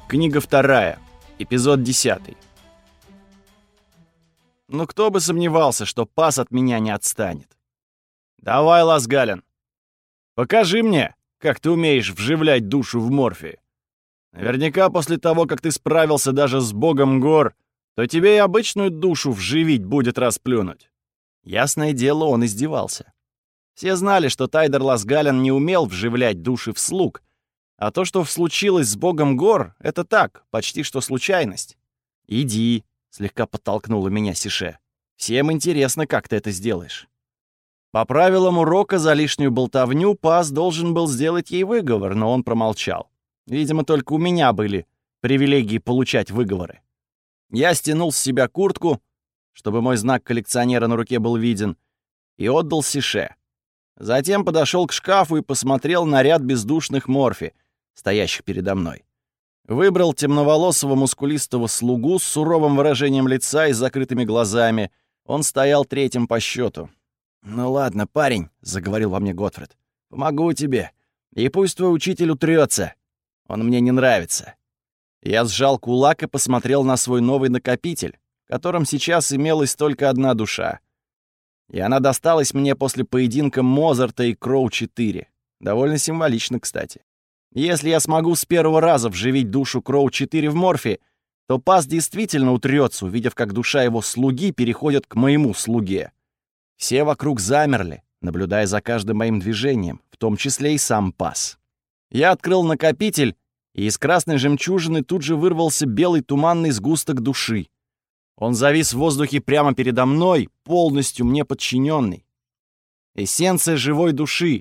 Книга 2, эпизод 10. Ну кто бы сомневался, что пас от меня не отстанет. Давай, Лазгален, покажи мне, как ты умеешь вживлять душу в морфи. Наверняка после того, как ты справился даже с богом гор, то тебе и обычную душу вживить будет расплюнуть. Ясное дело, он издевался. Все знали, что Тайдер Лазгален не умел вживлять души в слуг, а то, что случилось с богом гор, это так, почти что случайность. «Иди», — слегка подтолкнула меня Сише. «Всем интересно, как ты это сделаешь». По правилам урока за лишнюю болтовню пас должен был сделать ей выговор, но он промолчал. Видимо, только у меня были привилегии получать выговоры. Я стянул с себя куртку, чтобы мой знак коллекционера на руке был виден, и отдал Сише. Затем подошел к шкафу и посмотрел на ряд бездушных морфи, стоящих передо мной. Выбрал темноволосого мускулистого слугу с суровым выражением лица и закрытыми глазами. Он стоял третьим по счету. «Ну ладно, парень», — заговорил во мне Готфрид, — «помогу тебе. И пусть твой учитель утрется. Он мне не нравится». Я сжал кулак и посмотрел на свой новый накопитель, в котором сейчас имелась только одна душа. И она досталась мне после поединка Мозарта и Кроу-4. Довольно символично, кстати. Если я смогу с первого раза вживить душу Кроу-4 в морфи, то пас действительно утрется, увидев, как душа его слуги переходит к моему слуге. Все вокруг замерли, наблюдая за каждым моим движением, в том числе и сам пас. Я открыл накопитель, и из красной жемчужины тут же вырвался белый туманный сгусток души. Он завис в воздухе прямо передо мной, полностью мне подчиненный. Эссенция живой души.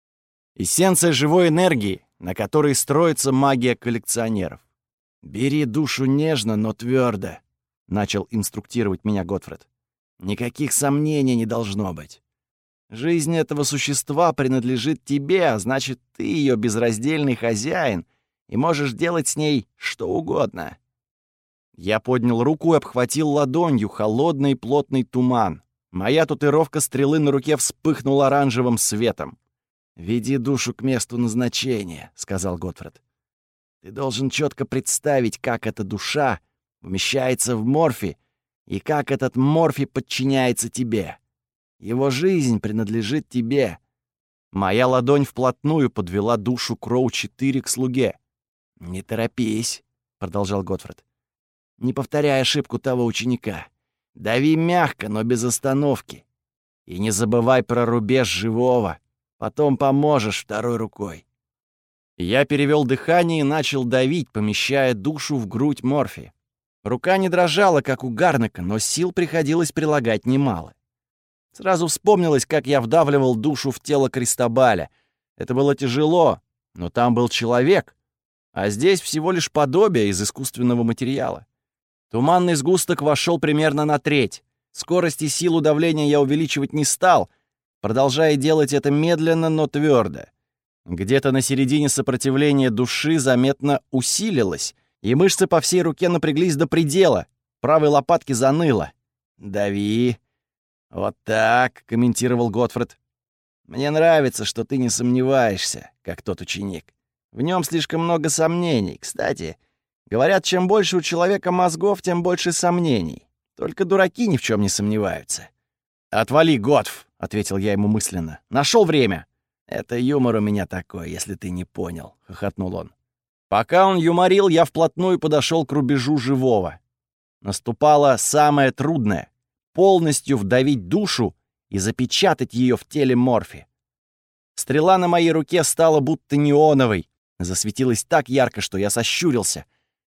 Эссенция живой энергии, на которой строится магия коллекционеров. «Бери душу нежно, но твердо», — начал инструктировать меня Готфрид. «Никаких сомнений не должно быть. Жизнь этого существа принадлежит тебе, а значит, ты ее безраздельный хозяин и можешь делать с ней что угодно». Я поднял руку и обхватил ладонью холодный плотный туман. Моя татуировка стрелы на руке вспыхнула оранжевым светом. «Веди душу к месту назначения», — сказал Готфрид. «Ты должен четко представить, как эта душа вмещается в морфи и как этот морфи подчиняется тебе. Его жизнь принадлежит тебе». Моя ладонь вплотную подвела душу Кроу-4 к слуге. «Не торопись», — продолжал Готфрид. «Не повторяй ошибку того ученика. Дави мягко, но без остановки. И не забывай про рубеж живого. Потом поможешь второй рукой». Я перевел дыхание и начал давить, помещая душу в грудь морфи. Рука не дрожала, как у Гарнека, но сил приходилось прилагать немало. Сразу вспомнилось, как я вдавливал душу в тело Кристобаля. Это было тяжело, но там был человек, а здесь всего лишь подобие из искусственного материала. Туманный сгусток вошел примерно на треть. Скорость и силу давления я увеличивать не стал, продолжая делать это медленно, но твердо. Где-то на середине сопротивление души заметно усилилось, и мышцы по всей руке напряглись до предела, правой лопатки заныло. «Дави. Вот так», — комментировал Готфрид. «Мне нравится, что ты не сомневаешься, как тот ученик. В нем слишком много сомнений. Кстати, говорят, чем больше у человека мозгов, тем больше сомнений. Только дураки ни в чем не сомневаются». «Отвали, Готф», — ответил я ему мысленно. «Нашел время». «Это юмор у меня такой, если ты не понял», — хохотнул он. Пока он юморил, я вплотную подошел к рубежу живого. Наступало самое трудное — полностью вдавить душу и запечатать ее в теле морфи. Стрела на моей руке стала будто неоновой, засветилась так ярко, что я сощурился,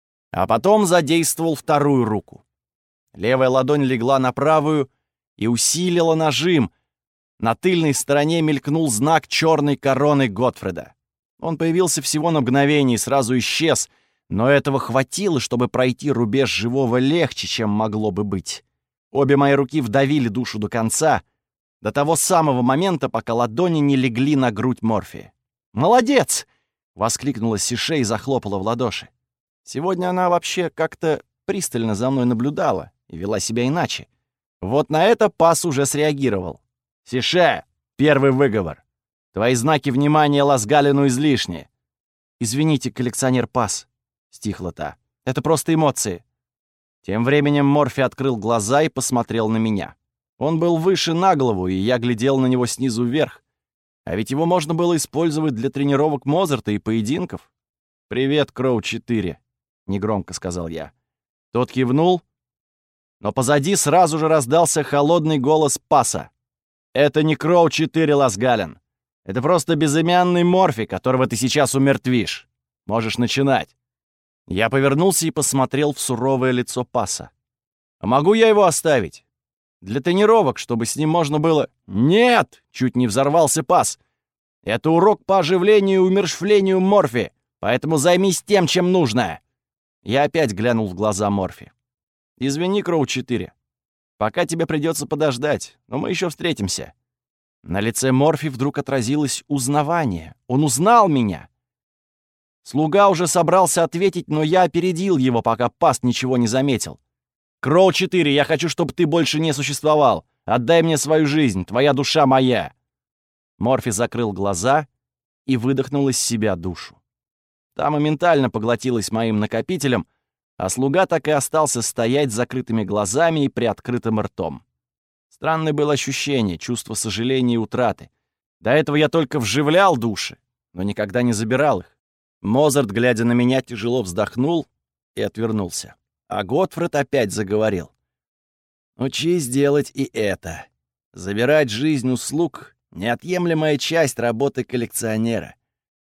а потом задействовал вторую руку. Левая ладонь легла на правую и усилила нажим. На тыльной стороне мелькнул знак черной короны Готфрида. Он появился всего на мгновение и сразу исчез, но этого хватило, чтобы пройти рубеж живого легче, чем могло бы быть. Обе мои руки вдавили душу до конца, до того самого момента, пока ладони не легли на грудь морфи. «Молодец!» — воскликнула Сише и захлопала в ладоши. Сегодня она вообще как-то пристально за мной наблюдала и вела себя иначе. Вот на это пас уже среагировал. «Сише, первый выговор. Твои знаки внимания Лазгалину излишни». «Извините, коллекционер пас». стихла та. «Это просто эмоции». Тем временем Морфи открыл глаза и посмотрел на меня. Он был выше на голову, и я глядел на него снизу вверх. А ведь его можно было использовать для тренировок Мозарта и поединков. «Привет, Кроу-4», — негромко сказал я. Тот кивнул, но позади сразу же раздался холодный голос Паса. «Это не Кроу-4, Лазгален. Это просто безымянный Морфи, которого ты сейчас умертвишь. Можешь начинать». Я повернулся и посмотрел в суровое лицо Паса. «А могу я его оставить? Для тренировок, чтобы с ним можно было...» «Нет!» — чуть не взорвался Пас. «Это урок по оживлению и умерщвлению Морфи, поэтому займись тем, чем нужно». Я опять глянул в глаза Морфи. «Извини, Кроу-4. Пока тебе придется подождать, но мы еще встретимся». На лице Морфи вдруг отразилось узнавание. Он узнал меня. Слуга уже собрался ответить, но я опередил его, пока Пас ничего не заметил. «Кроу-4, я хочу, чтобы ты больше не существовал. Отдай мне свою жизнь, твоя душа моя». Морфи закрыл глаза и выдохнул из себя душу. Та моментально поглотилась моим накопителем, а слуга так и остался стоять с закрытыми глазами и приоткрытым ртом. Странное было ощущение, чувство сожаления и утраты. До этого я только вживлял души, но никогда не забирал их. Мозарт, глядя на меня, тяжело вздохнул и отвернулся. А Готфред опять заговорил. «Учись делать и это. Забирать жизнь у слуг — неотъемлемая часть работы коллекционера.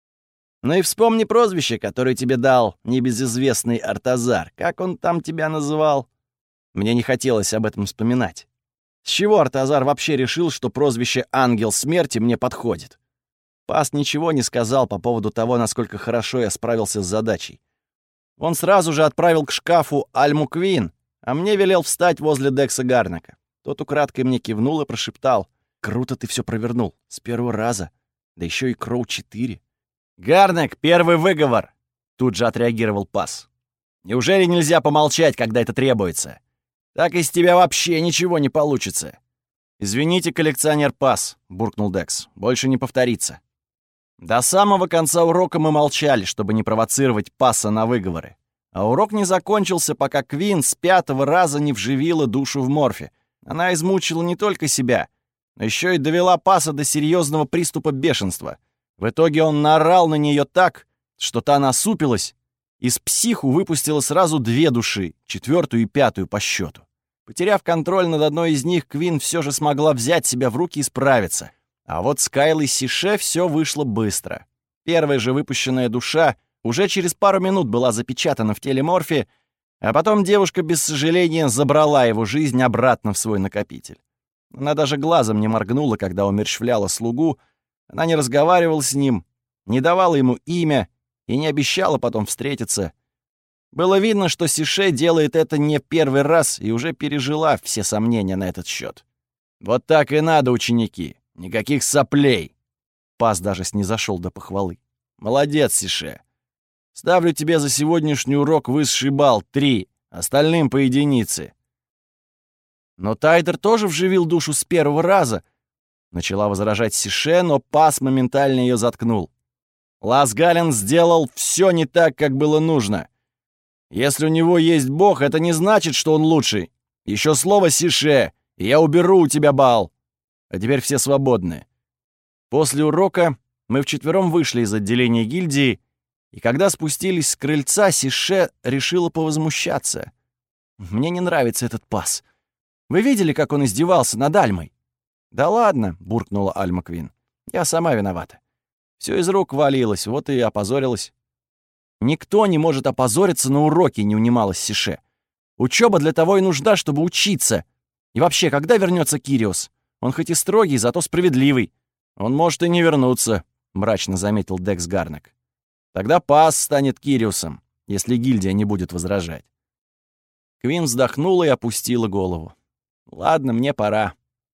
Ну и вспомни прозвище, которое тебе дал небезызвестный Артазар. Как он там тебя называл?» Мне не хотелось об этом вспоминать. С чего Артазар вообще решил, что прозвище «Ангел смерти» мне подходит? Пас ничего не сказал по поводу того, насколько хорошо я справился с задачей. Он сразу же отправил к шкафу Альму Квин, а мне велел встать возле Декса Гарнака. Тот украдкой мне кивнул и прошептал: «Круто ты все провернул. С первого раза. Да еще и Кроу-4». «Гарнак, первый выговор!» Тут же отреагировал Пас. «Неужели нельзя помолчать, когда это требуется? Так из тебя вообще ничего не получится». «Извините, коллекционер Пас», — буркнул Декс. «Больше не повторится». До самого конца урока мы молчали, чтобы не провоцировать Паса на выговоры. А урок не закончился, пока Квин с 5-го раза не вживила душу в Морфи. Она измучила не только себя, но еще и довела Паса до серьезного приступа бешенства. В итоге он наорал на нее так, что та насупилась, из психу выпустила сразу 2 души, 4-ю и 5-ю по счету. Потеряв контроль над одной из них, Квин все же смогла взять себя в руки и справиться. А вот с Кайлой Сише все вышло быстро. Первая же выпущенная душа уже через пару минут была запечатана в теле Морфи, а потом девушка без сожаления забрала его жизнь обратно в свой накопитель. Она даже глазом не моргнула, когда умерщвляла слугу, она не разговаривала с ним, не давала ему имя и не обещала потом встретиться. Было видно, что Сише делает это не первый раз и уже пережила все сомнения на этот счет. «Вот так и надо, ученики. Никаких соплей!» Пас даже снизошел до похвалы. «Молодец, Сише. Ставлю тебе за сегодняшний урок высший балл 3, остальным по единице». «Но Тайдер тоже вживил душу с первого раза», — начала возражать Сише, но Пас моментально ее заткнул. «Лазгален сделал все не так, как было нужно. Если у него есть бог, это не значит, что он лучший. Еще слово Сише, и я уберу у тебя балл. А теперь все свободны». После урока мы вчетвером вышли из отделения гильдии, и когда спустились с крыльца, Сише решила повозмущаться. «Мне не нравится этот Пас. Вы видели, как он издевался над Альмой?» «Да ладно», — буркнула Альма Квин. «Я сама виновата. Все из рук валилось, вот и опозорилась». «Никто не может опозориться на уроке», — не унималась Сише. «Учеба для того и нужна, чтобы учиться. И вообще, когда вернется Кириос? Он хоть и строгий, зато справедливый». «Он может и не вернуться», — мрачно заметил Декс Гарнак. «Тогда Пас станет Кириусом, если гильдия не будет возражать». Квин вздохнула и опустила голову. «Ладно, мне пора».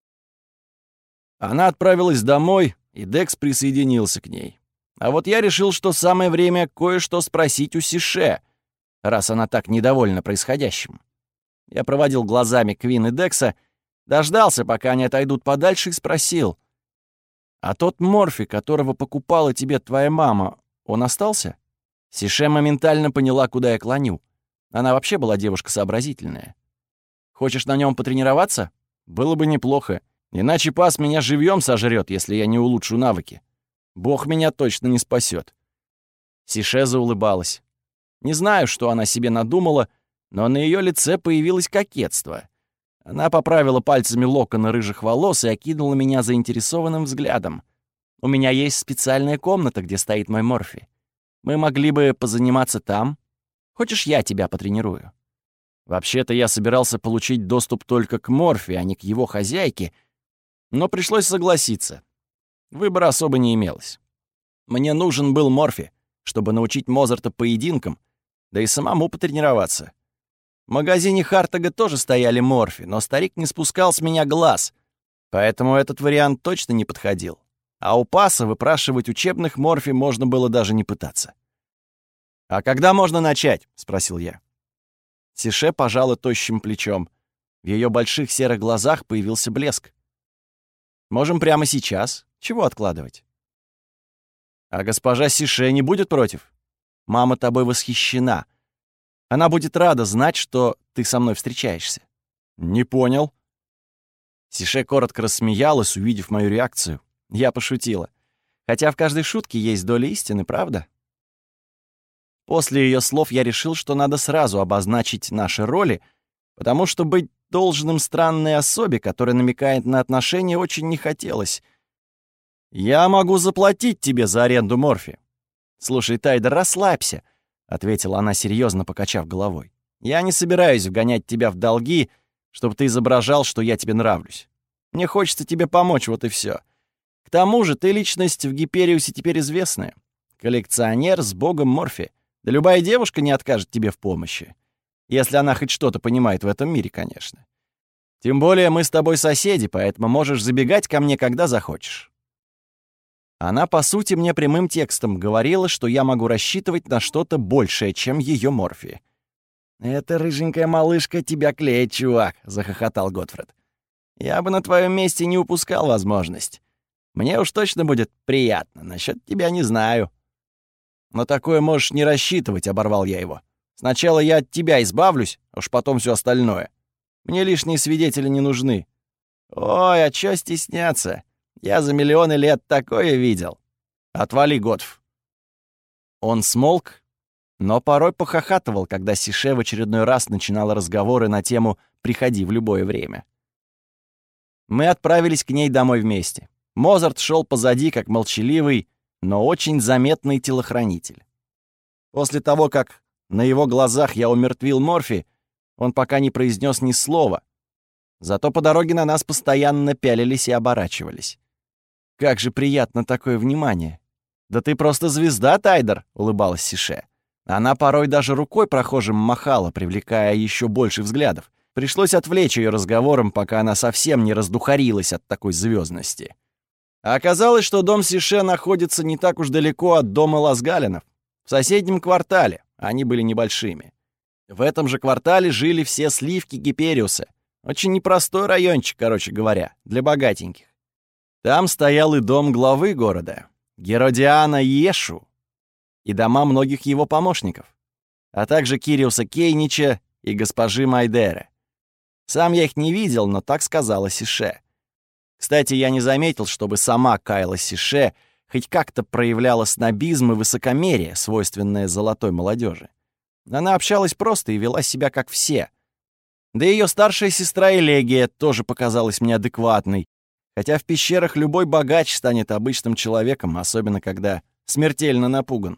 Она отправилась домой, и Декс присоединился к ней. А вот я решил, что самое время кое-что спросить у Сише, раз она так недовольна происходящим. Я проводил глазами Квин и Декса, дождался, пока они отойдут подальше, и спросил: «А тот Морфи, которого покупала тебе твоя мама, он остался?» Сише моментально поняла, куда я клоню. Она вообще была девушка сообразительная. «Хочешь на нем потренироваться? Было бы неплохо. Иначе пас меня живьем сожрет, если я не улучшу навыки. Бог меня точно не спасет. Сише заулыбалась. Не знаю, что она себе надумала, но на ее лице появилось кокетство. Она поправила пальцами локоны рыжих волос и окинула меня заинтересованным взглядом. «У меня есть специальная комната, где стоит мой Морфи. Мы могли бы позаниматься там. Хочешь, я тебя потренирую?» Вообще-то я собирался получить доступ только к Морфи, а не к его хозяйке, но пришлось согласиться. Выбора особо не имелось. Мне нужен был Морфи, чтобы научить Мозарта поединкам, да и самому потренироваться. В магазине Хартага тоже стояли Морфи, но старик не спускал с меня глаз, поэтому этот вариант точно не подходил. А у Паса выпрашивать учебных Морфи можно было даже не пытаться. «А когда можно начать?» — спросил я. Сише пожала тощим плечом. В ее больших серых глазах появился блеск. «Можем прямо сейчас. Чего откладывать?» «А госпожа Сише не будет против? Мама тобой восхищена. Она будет рада знать, что ты со мной встречаешься». «Не понял». Сише коротко рассмеялась, увидев мою реакцию. Я пошутила. Хотя в каждой шутке есть доля истины, правда? После ее слов я решил, что надо сразу обозначить наши роли, потому что быть должным странной особе, которая намекает на отношения, очень не хотелось. «Я могу заплатить тебе за аренду Морфи». «Слушай, Тайдер, расслабься», — ответила она, серьезно покачав головой. «Я не собираюсь вгонять тебя в долги, чтобы ты изображал, что я тебе нравлюсь. Мне хочется тебе помочь, вот и все. К тому же ты личность в Гипериусе теперь известная. Коллекционер с богом Морфи. Да любая девушка не откажет тебе в помощи. Если она хоть что-то понимает в этом мире, конечно. Тем более мы с тобой соседи, поэтому можешь забегать ко мне, когда захочешь». Она, по сути, мне прямым текстом говорила, что я могу рассчитывать на что-то большее, чем ее Морфи. «Эта рыженькая малышка тебя клеит, чувак», — захохотал Готфред. «Я бы на твоем месте не упускал возможность. Мне уж точно будет приятно, насчет тебя не знаю». «На такое можешь не рассчитывать», — оборвал я его. «Сначала я от тебя избавлюсь, а уж потом все остальное. Мне лишние свидетели не нужны». «Ой, а чё стесняться? Я за миллионы лет такое видел». «Отвали, Готф». Он смолк, но порой похохатывал, когда Сише в очередной раз начинала разговоры на тему «приходи в любое время». Мы отправились к ней домой вместе. Мозарт шел позади, как молчаливый, но очень заметный телохранитель. После того, как на его глазах я умертвил Морфи, он пока не произнес ни слова. Зато по дороге на нас постоянно пялились и оборачивались. «Как же приятно такое внимание!» «Да ты просто звезда, Тайдер!» — улыбалась Сише. Она порой даже рукой прохожим махала, привлекая еще больше взглядов. Пришлось отвлечь ее разговором, пока она совсем не раздухарилась от такой звездности. А оказалось, что дом Сише находится не так уж далеко от дома Ласгалинов. В соседнем квартале, они были небольшими. В этом же квартале жили все сливки Гипериуса. Очень непростой райончик, короче говоря, для богатеньких. Там стоял и дом главы города, Геродиана Ешу, и дома многих его помощников, а также Кириуса Кейнича и госпожи Майдеры. Сам я их не видел, но так сказала Сише. Кстати, я не заметил, чтобы сама Кайла Сише хоть как-то проявляла снобизм и высокомерие, свойственное золотой молодежи. Она общалась просто и вела себя как все. Да и ее старшая сестра Элегия тоже показалась мне адекватной, хотя в пещерах любой богач станет обычным человеком, особенно когда смертельно напуган.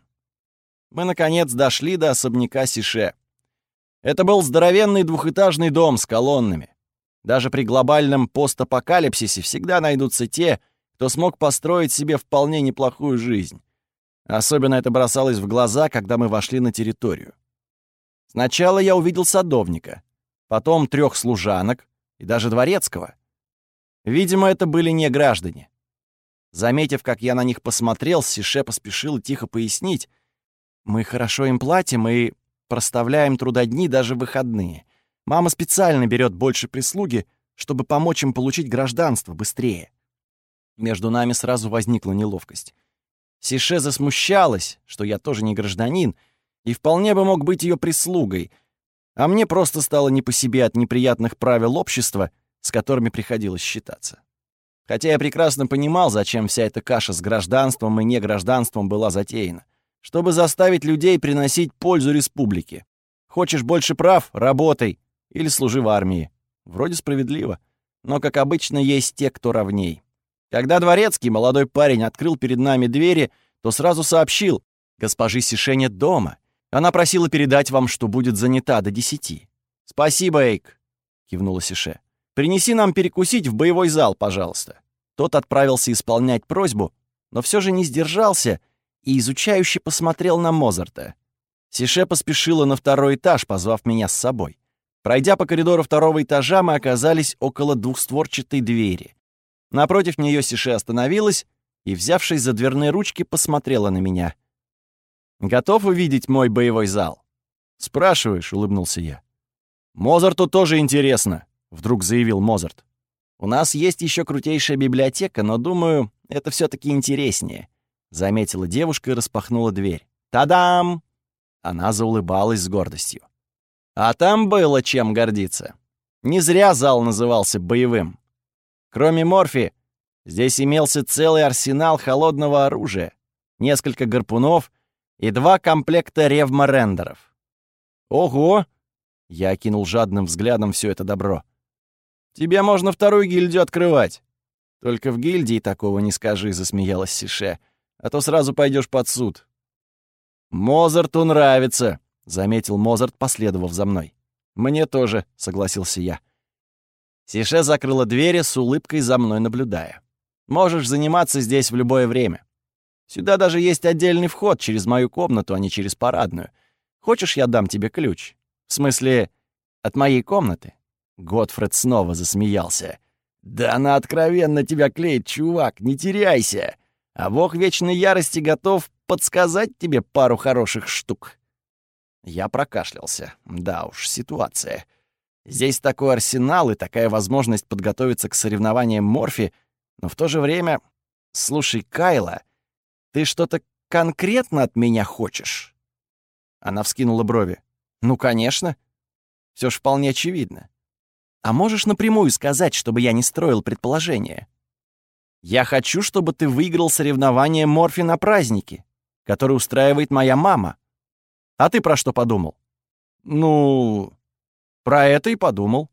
Мы, наконец, дошли до особняка Сише. Это был здоровенный двухэтажный дом с колоннами. Даже при глобальном постапокалипсисе всегда найдутся те, кто смог построить себе вполне неплохую жизнь. Особенно это бросалось в глаза, когда мы вошли на территорию. Сначала я увидел садовника, потом 3 служанок и даже дворецкого. Видимо, это были не граждане. Заметив, как я на них посмотрел, Сише поспешила тихо пояснить: «Мы хорошо им платим и проставляем трудодни даже в выходные. Мама специально берет больше прислуги, чтобы помочь им получить гражданство быстрее». Между нами сразу возникла неловкость. Сише засмущалась, что я тоже не гражданин, и вполне бы мог быть ее прислугой, а мне просто стало не по себе от неприятных правил общества, с которыми приходилось считаться. Хотя я прекрасно понимал, зачем вся эта каша с гражданством и негражданством была затеяна. Чтобы заставить людей приносить пользу республике. Хочешь больше прав — работай или служи в армии. Вроде справедливо. Но, как обычно, есть те, кто ровней. Когда дворецкий, молодой парень, открыл перед нами двери, то сразу сообщил: «Госпожи Сише нет дома. Она просила передать вам, что будет занята до 10». «Спасибо, Эйк», — кивнула Сише. «Принеси нам перекусить в боевой зал, пожалуйста». Тот отправился исполнять просьбу, но все же не сдержался и изучающе посмотрел на Мозарта. Сише поспешила на второй этаж, позвав меня с собой. Пройдя по коридору второго этажа, мы оказались около двухстворчатой двери. Напротив нее Сише остановилась и, взявшись за дверные ручки, посмотрела на меня. «Готов увидеть мой боевой зал?» «Спрашиваешь», — улыбнулся я. «Мозарту тоже интересно», — вдруг заявил Мозарт. «У нас есть еще крутейшая библиотека, но, думаю, это все-таки интереснее», — заметила девушка и распахнула дверь. «Та-дам!» Она заулыбалась с гордостью. А там было чем гордиться. Не зря зал назывался боевым. Кроме морфи, здесь имелся целый арсенал холодного оружия, несколько гарпунов и 2 комплекта ревморендеров. «Ого!» — я окинул жадным взглядом все это добро. «Тебе можно вторую гильдию открывать». «Только в гильдии такого не скажи», — засмеялась Сише, «а то сразу пойдешь под суд». «Мозарту нравится», — заметил Мозарт, последовав за мной. «Мне тоже», — согласился я. Сише закрыла двери, с улыбкой за мной наблюдая. «Можешь заниматься здесь в любое время. Сюда даже есть отдельный вход через мою комнату, а не через парадную. Хочешь, я дам тебе ключ? В смысле, от моей комнаты?» Готфред снова засмеялся. «Да она откровенно тебя клеит, чувак, не теряйся. А бог вечной ярости готов подсказать тебе пару хороших штук». Я прокашлялся. Да уж, ситуация. Здесь такой арсенал и такая возможность подготовиться к соревнованиям морфи, но в то же время... Слушай, Кайла, ты что-то конкретно от меня хочешь? Она вскинула брови. Ну, конечно. Все ж вполне очевидно. А можешь напрямую сказать, чтобы я не строил предположения? Я хочу, чтобы ты выиграл соревнование морфи на празднике, которое устраивает моя мама. А ты про что подумал? Ну, про это и подумал.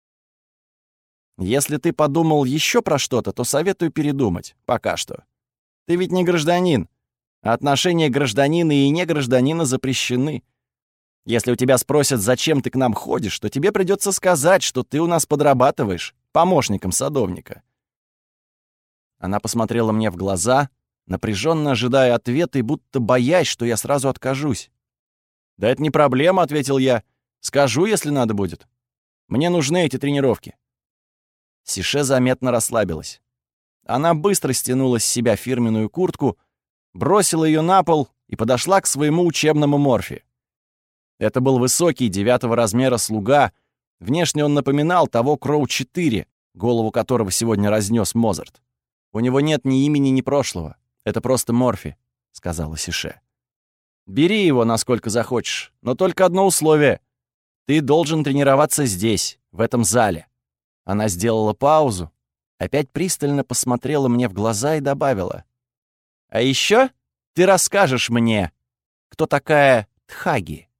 Если ты подумал еще про что-то, то советую передумать. Пока что. Ты ведь не гражданин. А отношения гражданина и негражданина запрещены. Если у тебя спросят, зачем ты к нам ходишь, то тебе придется сказать, что ты у нас подрабатываешь помощником садовника. Она посмотрела мне в глаза, напряженно ожидая ответа и будто боясь, что я сразу откажусь. «Да это не проблема», — ответил я. «Скажу, если надо будет. Мне нужны эти тренировки». Сише заметно расслабилась. Она быстро стянула с себя фирменную куртку, бросила ее на пол и подошла к своему учебному морфи. Это был высокий 9-го размера слуга. Внешне он напоминал того Кроу-4, голову которого сегодня разнес Мозарт. «У него нет ни имени, ни прошлого. Это просто морфи», — сказала Сише. «Бери его, насколько захочешь, но только одно условие. Ты должен тренироваться здесь, в этом зале». Она сделала паузу, опять пристально посмотрела мне в глаза и добавила. «А еще ты расскажешь мне, кто такая Тхаги».